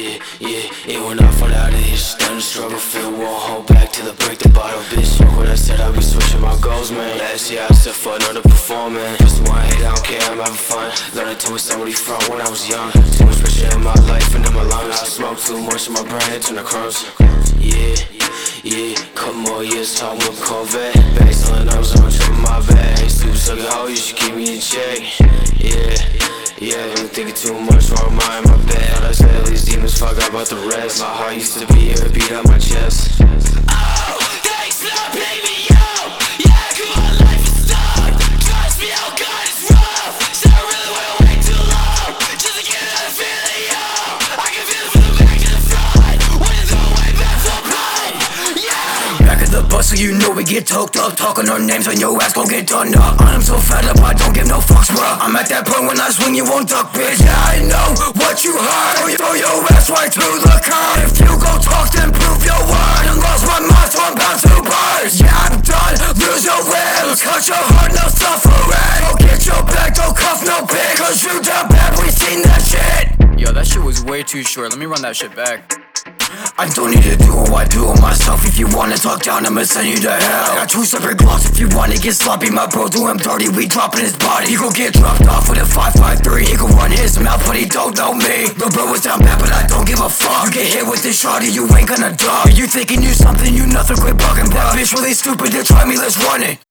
Yeah, when I fall out of this, done the struggle, feel won't hold back till I break the bottle, bitch. Fuck what I said, I be switching my goals, man. Last year I said fuck another performing. Just one hate, I don't care, I'm having fun. Learning to with somebody from when I was young. Too much pressure in my life and in my lungs. I smoke too much in my brain, it turn to crumbs. Couple more years talking with Corvette. Back selling numbers on top of my bag. Stupid sucker hoe, you should keep me in check. I'm thinking too much, wrong mind, my bad. All I said, these demons fuck up about the rest. My heart used to be here, beat up my chest. Oh, thanks for paying me out. Yeah, cause my life is stuck. Trust me, oh God, it's rough. So I really wanna wait too long just to get that feeling, yo. I can feel it from the back to the front when it's all way back so bright. Yeah. Back at the bus so you know we get toked up. Talking our names when your ass gon' get done up. I'm so fed up, I don't give no fucks, bruh. I'm at that point when I swing, you won't duck, bitch. Yeah, I know what you heard. Throw your ass right through the curb. If you go talk, then prove your word. And lost my mind, so I'm bound to burst. Yeah, I'm done, lose your will. Cut your heart, no suffering. Go get your back, don't cuff no bitch. Cause you done bad, we seen that shit. Yo, that shit was way too short. Let me run that shit back. I don't need to do what I do it myself. If you wanna talk down, I'ma send you to hell. I got two separate glocks if you wanna get sloppy. My bro do him dirty, we dropping his body. He gon' get dropped off with a 5.53. He gon' run his mouth, but he don't know me. The bro was down bad, but I don't give a fuck. You get hit with this shotty, you ain't gonna duck. You thinking you something, you nothing, quit bugging, bro. That bitch really stupid to try me, let's run it.